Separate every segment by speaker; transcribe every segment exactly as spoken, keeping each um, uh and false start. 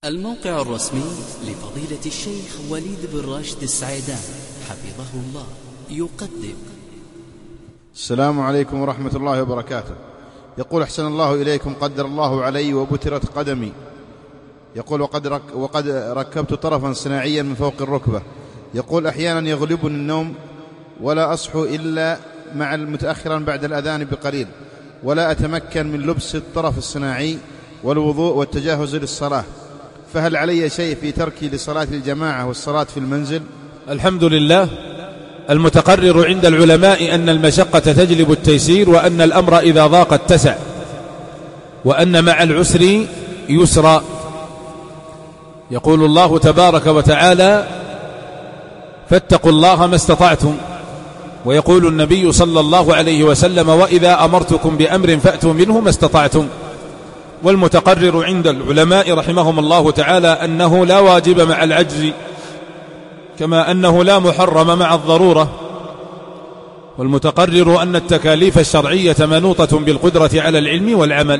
Speaker 1: الموقع الرسمي لفضيلة الشيخ وليد بن راشد السعيدان حفظه الله يقدم.
Speaker 2: السلام عليكم ورحمة الله وبركاته. يقول: أحسن الله إليكم، قدر الله علي وبترت قدمي. يقول: وقد, رك وقد ركبت طرفا صناعيا من فوق الركبة. يقول: أحيانا يغلبني النوم ولا أصحو إلا مع المتأخرا بعد الأذان بقليل، ولا أتمكن من لبس الطرف الصناعي والوضوء والتجهز للصلاة، فهل علي شيء في تركي لصلاة الجماعة والصلاة في المنزل؟
Speaker 3: الحمد لله. المتقرر عند العلماء أن المشقة تجلب التيسير، وأن الأمر إذا ضاق اتسع، وأن مع العسر يسرا. يقول الله تبارك وتعالى: فاتقوا الله ما استطعتم. ويقول النبي صلى الله عليه وسلم: وإذا أمرتكم بأمر فأتوا منه ما استطعتم. والمتقرر عند العلماء رحمهم الله تعالى أنه لا واجب مع العجز، كما أنه لا محرم مع الضرورة. والمتقرر أن التكاليف الشرعية منوطة بالقدرة على العلم والعمل.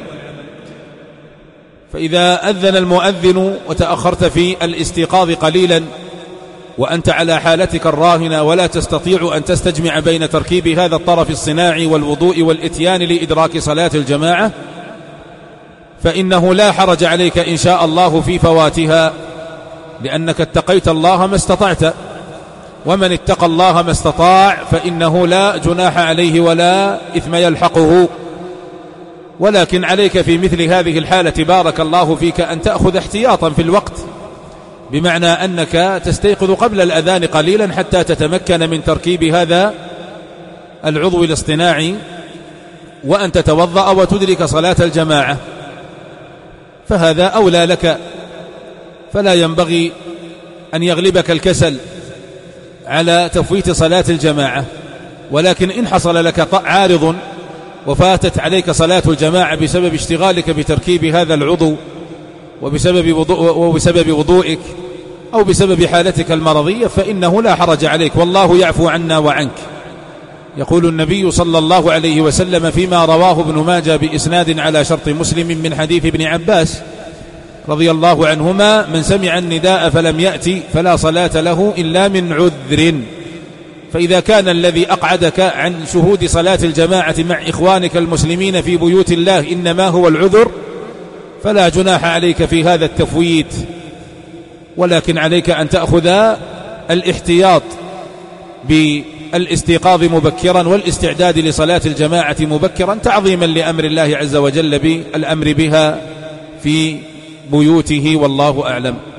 Speaker 3: فإذا أذن المؤذن وتأخرت في الاستيقاظ قليلا وأنت على حالتك الراهنة ولا تستطيع أن تستجمع بين تركيب هذا الطرف الصناعي والوضوء والإتيان لإدراك صلاة الجماعة، فإنه لا حرج عليك إن شاء الله في فواتها، لأنك اتقيت الله ما استطعت، ومن اتقى الله ما استطاع فإنه لا جناح عليه ولا إثم يلحقه. ولكن عليك في مثل هذه الحالة بارك الله فيك أن تأخذ احتياطا في الوقت، بمعنى أنك تستيقظ قبل الأذان قليلا حتى تتمكن من تركيب هذا العضو الاصطناعي، وأن تتوضأ وتدرك صلاة الجماعة، فهذا أولى لك. فلا ينبغي أن يغلبك الكسل على تفويت صلاة الجماعة. ولكن إن حصل لك عارض وفاتت عليك صلاة الجماعة بسبب اشتغالك بتركيب هذا العضو وبسبب, وضوء وبسبب وضوئك أو بسبب حالتك المرضية، فإنه لا حرج عليك، والله يعفو عنا وعنك. يقول النبي صلى الله عليه وسلم فيما رواه ابن ماجه بإسناد على شرط مسلم من حديث ابن عباس رضي الله عنهما: من سمع النداء فلم يأتي فلا صلاة له إلا من عذر. فإذا كان الذي أقعدك عن شهود صلاة الجماعة مع إخوانك المسلمين في بيوت الله إنما هو العذر، فلا جناح عليك في هذا التفويت، ولكن عليك أن تأخذ الاحتياط بالاستيقاظ مبكرا والاستعداد لصلاة الجماعة مبكرا، تعظيما لأمر الله عز وجل بالأمر بها في بيوته، والله أعلم.